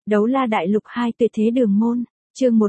Đấu la đại lục 2 tuyệt thế đường môn, chương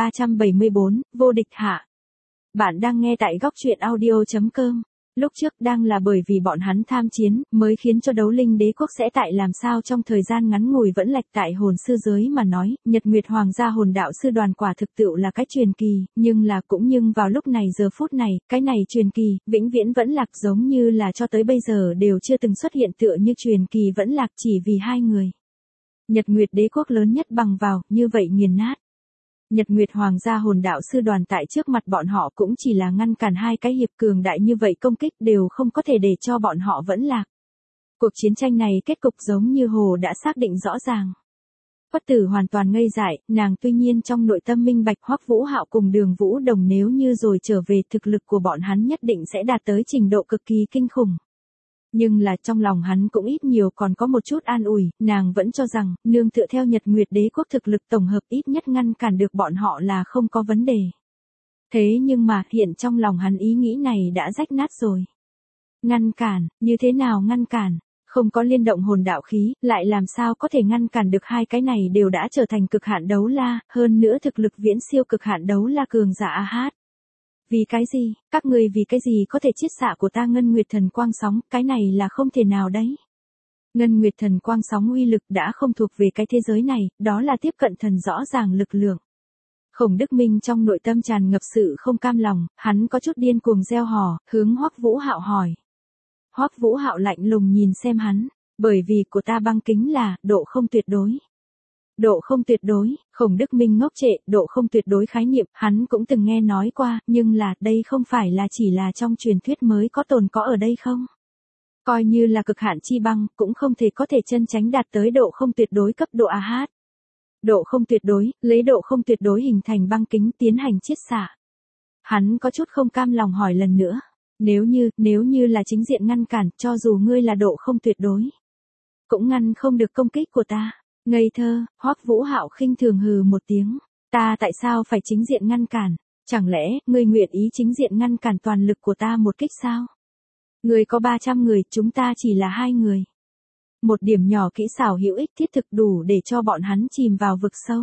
1374, vô địch hạ. Bạn đang nghe tại góc truyện audio.com. Lúc trước đang là bởi vì bọn hắn tham chiến, mới khiến cho đấu linh đế quốc sẽ tại làm sao trong thời gian ngắn ngủi vẫn lạch tại hồn sư giới mà nói, Nhật Nguyệt Hoàng gia hồn đạo sư đoàn quả thực tựu là cái truyền kỳ, nhưng vào lúc này giờ phút này, cái này truyền kỳ, vĩnh viễn vẫn lạc giống như là cho tới bây giờ đều chưa từng xuất hiện tựa như truyền kỳ vẫn lạc chỉ vì hai người. Nhật Nguyệt đế quốc lớn nhất bằng vào, như vậy nghiền nát. Nhật Nguyệt Hoàng gia hồn đạo sư đoàn tại trước mặt bọn họ cũng chỉ là ngăn cản hai cái hiệp cường đại như vậy công kích đều không có thể để cho bọn họ vẫn lạc. Cuộc chiến tranh này kết cục giống như hồ đã xác định rõ ràng. Quất Tử hoàn toàn ngây dại, nàng tuy nhiên trong nội tâm minh bạch Hoắc Vũ Hạo cùng Đường Vũ Đồng nếu như rồi trở về thực lực của bọn hắn nhất định sẽ đạt tới trình độ cực kỳ kinh khủng. Nhưng là trong lòng hắn cũng ít nhiều còn có một chút an ủi, nàng vẫn cho rằng, nương tựa theo Nhật Nguyệt đế quốc thực lực tổng hợp ít nhất ngăn cản được bọn họ là không có vấn đề. Thế nhưng mà, hiện trong lòng hắn ý nghĩ này đã rách nát rồi. Ngăn cản, như thế nào ngăn cản? Không có liên động hồn đạo khí, lại làm sao có thể ngăn cản được hai cái này đều đã trở thành cực hạn đấu la, hơn nữa thực lực viễn siêu cực hạn đấu la cường giả A-hát. Vì cái gì, các người vì cái gì có thể chiết xạ của ta Ngân Nguyệt thần quang sóng, cái này là không thể nào đấy. Ngân Nguyệt thần quang sóng uy lực đã không thuộc về cái thế giới này, đó là tiếp cận thần rõ ràng lực lượng. Khổng Đức Minh trong nội tâm tràn ngập sự không cam lòng, hắn có chút điên cuồng reo hò, hướng Hoắc Vũ Hạo hỏi. Hoắc Vũ Hạo lạnh lùng nhìn xem hắn, bởi vì của ta băng kính là, độ không tuyệt đối. Độ không tuyệt đối, Khổng Đức Minh ngốc trệ, độ không tuyệt đối khái niệm, hắn cũng từng nghe nói qua, nhưng là, đây không phải là chỉ là trong truyền thuyết mới có tồn có ở đây không? Coi như là cực hạn chi băng, cũng không thể có thể chân chánh đạt tới độ không tuyệt đối cấp độ AH. Độ không tuyệt đối, lấy độ không tuyệt đối hình thành băng kính tiến hành chiết xạ. Hắn có chút không cam lòng hỏi lần nữa, nếu như là chính diện ngăn cản, cho dù ngươi là độ không tuyệt đối, cũng ngăn không được công kích của ta. Ngây thơ, Hoắc Vũ Hạo khinh thường hừ một tiếng, ta tại sao phải chính diện ngăn cản, chẳng lẽ, ngươi nguyện ý chính diện ngăn cản toàn lực của ta một kích sao? Ngươi có 300 người, chúng ta chỉ là 2 người. Một điểm nhỏ kỹ xảo hữu ích thiết thực đủ để cho bọn hắn chìm vào vực sâu.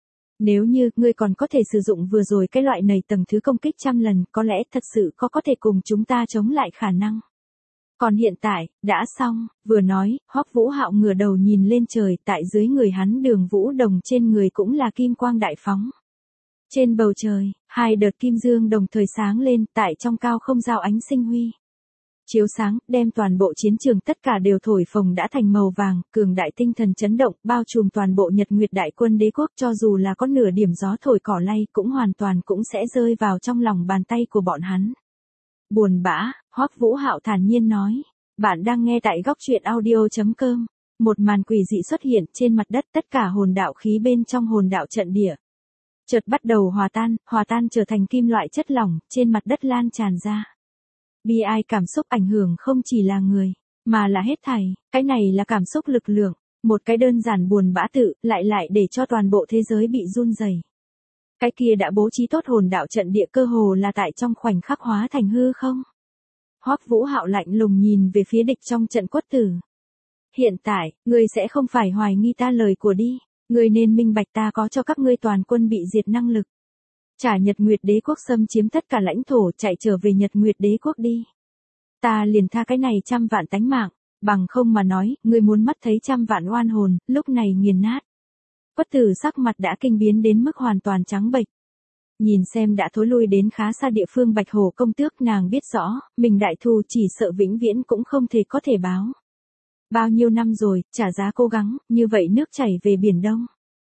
Nếu như, ngươi còn có thể sử dụng vừa rồi cái loại này tầng thứ công kích 100 lần, có lẽ thật sự có thể cùng chúng ta chống lại khả năng. Còn hiện tại, đã xong, vừa nói, Hoắc Vũ Hạo ngửa đầu nhìn lên trời, tại dưới người hắn Đường Vũ Đồng trên người cũng là kim quang đại phóng. Trên bầu trời, 2 đợt kim dương đồng thời sáng lên, tại trong cao không giao ánh sinh huy. Chiếu sáng, đem toàn bộ chiến trường tất cả đều thổi phồng đã thành màu vàng, cường đại tinh thần chấn động, bao trùm toàn bộ Nhật Nguyệt đại quân đế quốc cho dù là có nửa điểm gió thổi cỏ lay cũng hoàn toàn cũng sẽ rơi vào trong lòng bàn tay của bọn hắn. Buồn bã, Hoắc Vũ Hạo thản nhiên nói. Bạn đang nghe tại góc truyện audio.com. Một màn quỷ dị xuất hiện trên mặt đất, tất cả hồn đạo khí bên trong hồn đạo trận địa chợt bắt đầu hòa tan trở thành kim loại chất lỏng, trên mặt đất lan tràn ra. Bi ai cảm xúc ảnh hưởng không chỉ là người, mà là hết thảy, cái này là cảm xúc lực lượng, một cái đơn giản buồn bã tự, lại để cho toàn bộ thế giới bị run rẩy. Cái kia đã bố trí tốt hồn đạo trận địa cơ hồ là tại trong khoảnh khắc hóa thành hư không. Hoắc Vũ Hạo lạnh lùng nhìn về phía địch trong trận Quất Tử. Hiện tại, ngươi sẽ không phải hoài nghi ta lời của đi, ngươi nên minh bạch ta có cho các ngươi toàn quân bị diệt năng lực. Trả Nhật Nguyệt đế quốc xâm chiếm tất cả lãnh thổ, chạy trở về Nhật Nguyệt đế quốc đi. Ta liền tha cái này 100 vạn tánh mạng, bằng không mà nói, ngươi muốn mắt thấy 100 vạn oan hồn, lúc này nghiền nát. Quất Tử sắc mặt đã kinh biến đến mức hoàn toàn trắng bệch. Nhìn xem đã thối lui đến khá xa địa phương Bạch Hổ công tước, nàng biết rõ, mình đại thù chỉ sợ vĩnh viễn cũng không thể có thể báo. Bao nhiêu năm rồi, trả giá cố gắng, như vậy nước chảy về biển đông.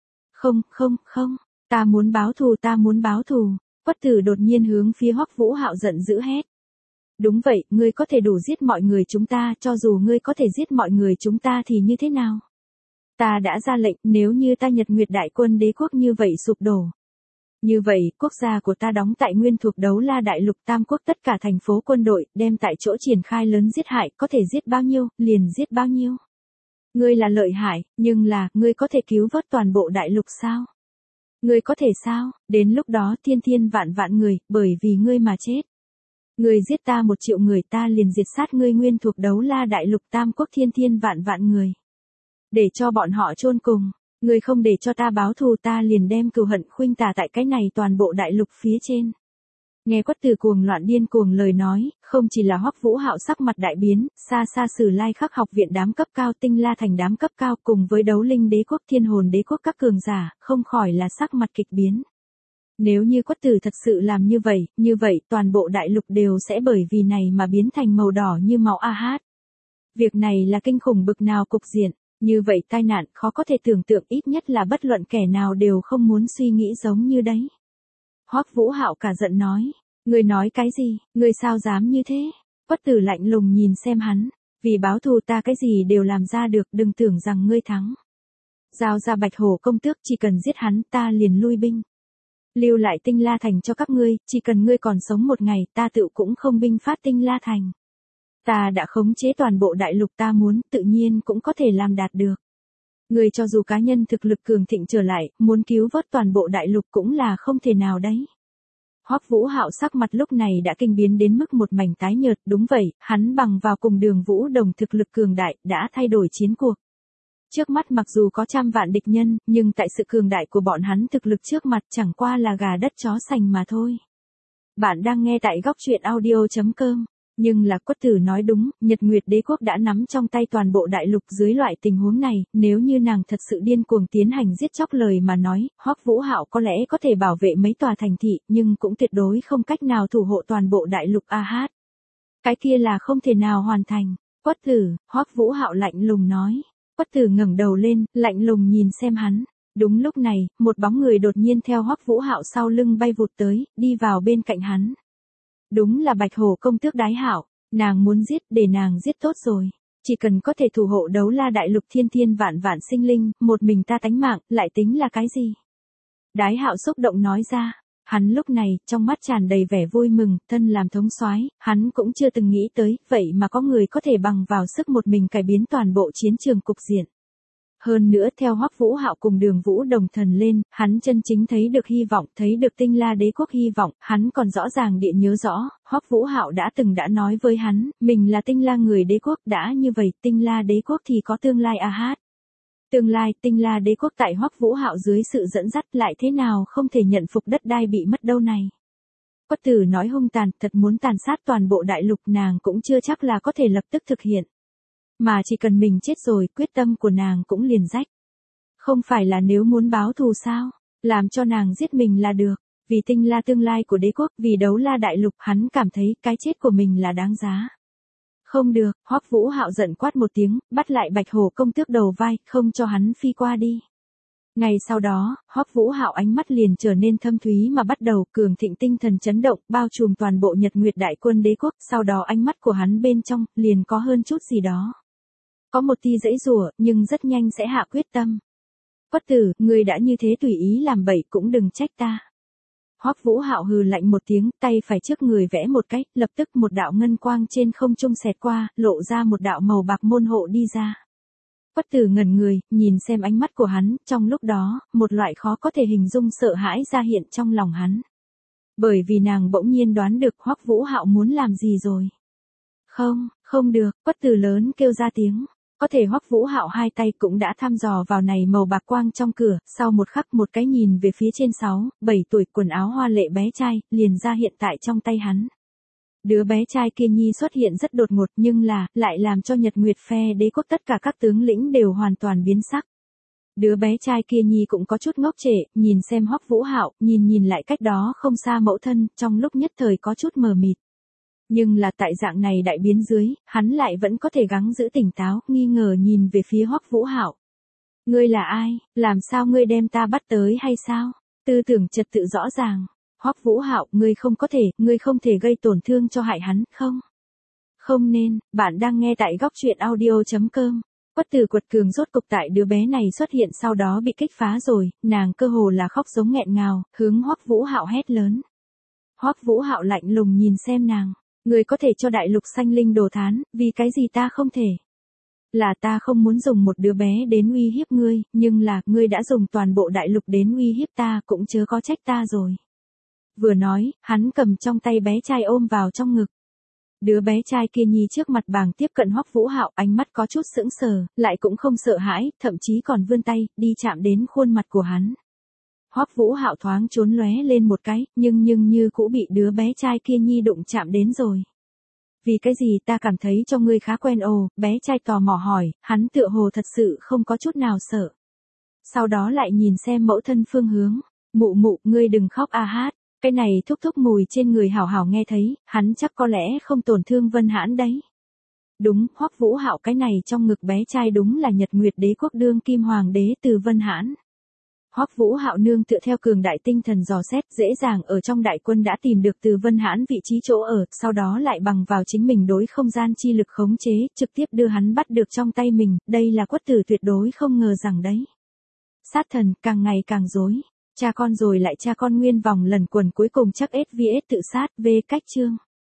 Không, ta muốn báo thù, Quất Tử đột nhiên hướng phía Hoắc Vũ Hạo giận dữ hét. Đúng vậy, ngươi có thể đủ giết mọi người chúng ta, cho dù ngươi có thể giết mọi người chúng ta thì như thế nào? Ta đã ra lệnh, nếu như ta Nhật Nguyệt đại quân đế quốc như vậy sụp đổ. Như vậy, quốc gia của ta đóng tại nguyên thuộc đấu la đại lục tam quốc tất cả thành phố quân đội, đem tại chỗ triển khai lớn giết hại, có thể giết bao nhiêu, liền giết bao nhiêu. Ngươi là lợi hại, nhưng là, ngươi có thể cứu vớt toàn bộ đại lục sao? Ngươi có thể sao, đến lúc đó thiên vạn người, bởi vì ngươi mà chết. Ngươi giết ta 1 triệu người, ta liền diệt sát ngươi nguyên thuộc đấu la đại lục tam quốc thiên vạn người. Để cho bọn họ chôn cùng. Ngươi không để cho ta báo thù ta liền đem cừu hận khuynh tả tại cái này toàn bộ đại lục phía trên. Nghe Quất Tử cuồng loạn điên cuồng lời nói, không chỉ là Hoắc Vũ Hạo sắc mặt đại biến, xa xa Sử Lai Khắc học viện đám cấp cao, Tinh La thành đám cấp cao cùng với Đấu Linh đế quốc, Thiên Hồn đế quốc các cường giả, không khỏi là sắc mặt kịch biến. Nếu như Quất Tử thật sự làm như vậy toàn bộ đại lục đều sẽ bởi vì này mà biến thành màu đỏ như máu a hát. Việc này là kinh khủng bực nào cục diện, như vậy tai nạn khó có thể tưởng tượng, ít nhất là bất luận kẻ nào đều không muốn suy nghĩ giống như đấy. Hoắc Vũ Hạo cả giận nói, ngươi nói cái gì, ngươi sao dám như thế? Quất Tử lạnh lùng nhìn xem hắn, vì báo thù ta cái gì đều làm ra được, đừng tưởng rằng ngươi thắng. Giao ra Bạch Hổ công tước, chỉ cần giết hắn ta liền lui binh. Lưu lại Tinh La thành cho các ngươi, chỉ cần ngươi còn sống một ngày ta tự cũng không binh phát Tinh La thành. Ta đã khống chế toàn bộ đại lục, ta muốn tự nhiên cũng có thể làm đạt được. Người cho dù cá nhân thực lực cường thịnh trở lại, muốn cứu vớt toàn bộ đại lục cũng là không thể nào đấy. Hoắc Vũ Hạo sắc mặt lúc này đã kinh biến đến mức một mảnh tái nhợt, đúng vậy, hắn bằng vào cùng Đường Vũ Đồng thực lực cường đại, đã thay đổi chiến cuộc. Trước mắt mặc dù có trăm vạn địch nhân, nhưng tại sự cường đại của bọn hắn thực lực trước mặt chẳng qua là gà đất chó sành mà thôi. Bạn đang nghe tại góc truyện audio.com. Nhưng là Quất Tử nói đúng, Nhật Nguyệt Đế quốc đã nắm trong tay toàn bộ đại lục, dưới loại tình huống này, nếu như nàng thật sự điên cuồng tiến hành giết chóc lời mà nói, Hoắc Vũ Hạo có lẽ có thể bảo vệ mấy tòa thành thị, nhưng cũng tuyệt đối không cách nào thủ hộ toàn bộ đại lục a hát. Cái kia là không thể nào hoàn thành. Quất Tử, Hoắc Vũ Hạo lạnh lùng nói. Quất Tử ngẩng đầu lên, lạnh lùng nhìn xem hắn. Đúng lúc này, một bóng người đột nhiên theo Hoắc Vũ Hạo sau lưng bay vụt tới, đi vào bên cạnh hắn. Đúng là Bạch Hổ công tước Đái Hạo, nàng muốn giết, để nàng giết tốt rồi. Chỉ cần có thể thủ hộ Đấu La đại lục thiên thiên vạn vạn sinh linh, một mình ta tánh mạng, lại tính là cái gì? Đái Hạo xúc động nói ra, hắn lúc này, trong mắt tràn đầy vẻ vui mừng, thân làm thống soái, hắn cũng chưa từng nghĩ tới, vậy mà có người có thể bằng vào sức một mình cải biến toàn bộ chiến trường cục diện. Hơn nữa theo Hoắc Vũ Hạo cùng Đường Vũ Đồng thần lên, hắn chân chính thấy được hy vọng, thấy được Tinh La đế quốc hy vọng, hắn còn rõ ràng địa nhớ rõ, Hoắc Vũ Hạo đã nói với hắn, mình là Tinh La người đế quốc, đã như vậy, Tinh La đế quốc thì có tương lai a hát. Tương lai, Tinh La đế quốc tại Hoắc Vũ Hạo dưới sự dẫn dắt lại thế nào không thể nhận phục đất đai bị mất đâu này. Quất Tử nói hung tàn, thật muốn tàn sát toàn bộ đại lục, nàng cũng chưa chắc là có thể lập tức thực hiện. Mà chỉ cần mình chết rồi, quyết tâm của nàng cũng liền rách. Không phải là nếu muốn báo thù sao, làm cho nàng giết mình là được, vì Tinh La tương lai của đế quốc, vì Đấu La đại lục, hắn cảm thấy cái chết của mình là đáng giá. Không được, Hoắc Vũ Hạo giận quát một tiếng, bắt lại Bạch Hổ công tước đầu vai, không cho hắn phi qua đi. Ngày sau đó, Hoắc Vũ Hạo ánh mắt liền trở nên thâm thúy mà bắt đầu cường thịnh, tinh thần chấn động, bao trùm toàn bộ Nhật Nguyệt đại quân đế quốc, sau đó ánh mắt của hắn bên trong, liền có hơn chút gì đó. Có một tia giãy giụa, nhưng rất nhanh sẽ hạ quyết tâm. Quất Tử, ngươi đã như thế tùy ý làm bậy cũng đừng trách ta. Hoắc Vũ Hạo hừ lạnh một tiếng, tay phải trước người vẽ một cái, lập tức một đạo ngân quang trên không trung xẹt qua, lộ ra một đạo màu bạc môn hộ đi ra. Quất Tử ngẩn người, nhìn xem ánh mắt của hắn, trong lúc đó, một loại khó có thể hình dung sợ hãi ra hiện trong lòng hắn. Bởi vì nàng bỗng nhiên đoán được Hoắc Vũ Hạo muốn làm gì rồi. Không được, Quất Tử lớn kêu ra tiếng. Có thể Hoắc Vũ Hạo hai tay cũng đã thăm dò vào này màu bạc quang trong cửa, sau một khắc một cái nhìn về phía trên 6-7 tuổi, quần áo hoa lệ bé trai, liền ra hiện tại trong tay hắn. Đứa bé trai kia nhi xuất hiện rất đột ngột nhưng lại làm cho Nhật Nguyệt phe đế quốc tất cả các tướng lĩnh đều hoàn toàn biến sắc. Đứa bé trai kia nhi cũng có chút ngốc trệ, nhìn xem Hoắc Vũ Hạo, nhìn lại cách đó không xa mẫu thân, trong lúc nhất thời có chút mờ mịt. Nhưng là tại dạng này đại biến dưới, hắn lại vẫn có thể gắng giữ tỉnh táo, nghi ngờ nhìn về phía Hoắc Vũ Hạo. Ngươi là ai, làm sao ngươi đem ta bắt tới hay sao? Tư tưởng trật tự rõ ràng. Hoắc Vũ Hạo, ngươi không thể gây tổn thương cho hại hắn, không? Không nên, bạn đang nghe tại góc truyện audio.com. Quất Tử quật cường rốt cục tại đứa bé này xuất hiện sau đó bị kích phá rồi, nàng cơ hồ là khóc giống nghẹn ngào, hướng Hoắc Vũ Hạo hét lớn. Hoắc Vũ Hạo lạnh lùng nhìn xem nàng. Ngươi có thể cho đại lục sanh linh đồ thán, vì cái gì ta không thể? Là ta không muốn dùng một đứa bé đến uy hiếp ngươi, nhưng là, ngươi đã dùng toàn bộ đại lục đến uy hiếp ta, cũng chớ có trách ta rồi. Vừa nói, hắn cầm trong tay bé trai ôm vào trong ngực. Đứa bé trai kia nhi trước mặt bàng tiếp cận Hoắc Vũ Hạo, ánh mắt có chút sững sờ, lại cũng không sợ hãi, thậm chí còn vươn tay, đi chạm đến khuôn mặt của hắn. Hoắc Vũ Hạo thoáng trốn lóe lên một cái, nhưng như cũ bị đứa bé trai kia nhi đụng chạm đến rồi. Vì cái gì ta cảm thấy cho ngươi khá quen ồ, bé trai tò mò hỏi, hắn tựa hồ thật sự không có chút nào sợ. Sau đó lại nhìn xem mẫu thân phương hướng, mụ mụ, ngươi đừng khóc a hát, cái này thúc thúc mùi trên người hảo hảo nghe thấy, hắn chắc có lẽ không tổn thương Vân Hãn đấy. Đúng, Hoắc Vũ Hạo cái này trong ngực bé trai đúng là Nhật Nguyệt Đế quốc đương kim hoàng đế Từ Vân Hãn. Hoắc Vũ Hạo nương tựa theo cường đại tinh thần dò xét, dễ dàng ở trong đại quân đã tìm được Từ Vân Hãn vị trí chỗ ở, sau đó lại bằng vào chính mình đối không gian chi lực khống chế, trực tiếp đưa hắn bắt được trong tay mình, đây là Quất Tử tuyệt đối không ngờ rằng đấy. Sát thần, càng ngày càng dối, cha con rồi lại cha con nguyên vòng lần quần cuối cùng chắc SVS tự sát, V cách chương.